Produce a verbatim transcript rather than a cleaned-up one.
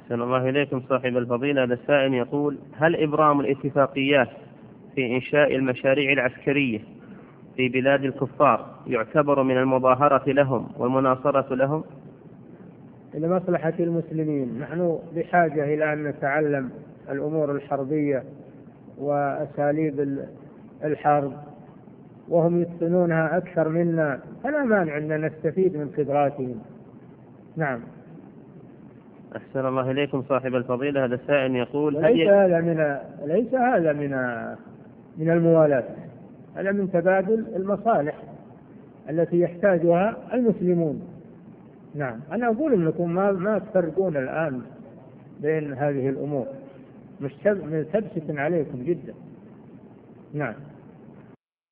أحسن الله إليكم صاحب الفضيلة. هذا السائل يقول: هل إبرام الاتفاقيات في إنشاء المشاريع العسكرية في بلاد الكفار يعتبر من المظاهرة لهم والمناصرة لهم؟ لمصلحة المسلمين. نحن بحاجة إلى أن نتعلم الأمور الحربية وأساليب الحرب، وهم يتقنونها أكثر منا، فلا مانع أن نستفيد من خبراتهم. نعم. أحسن الله إليكم صاحب الفضيلة. هذا السائل يقول: ليس هذا من ليس هذا من من الموالاة، هذا من تبادل المصالح التي يحتاجها المسلمون. نعم. أنا أقول لكم ما ما تفرقون الآن بين هذه الأمور، مستبسط عليكم جدا. نعم.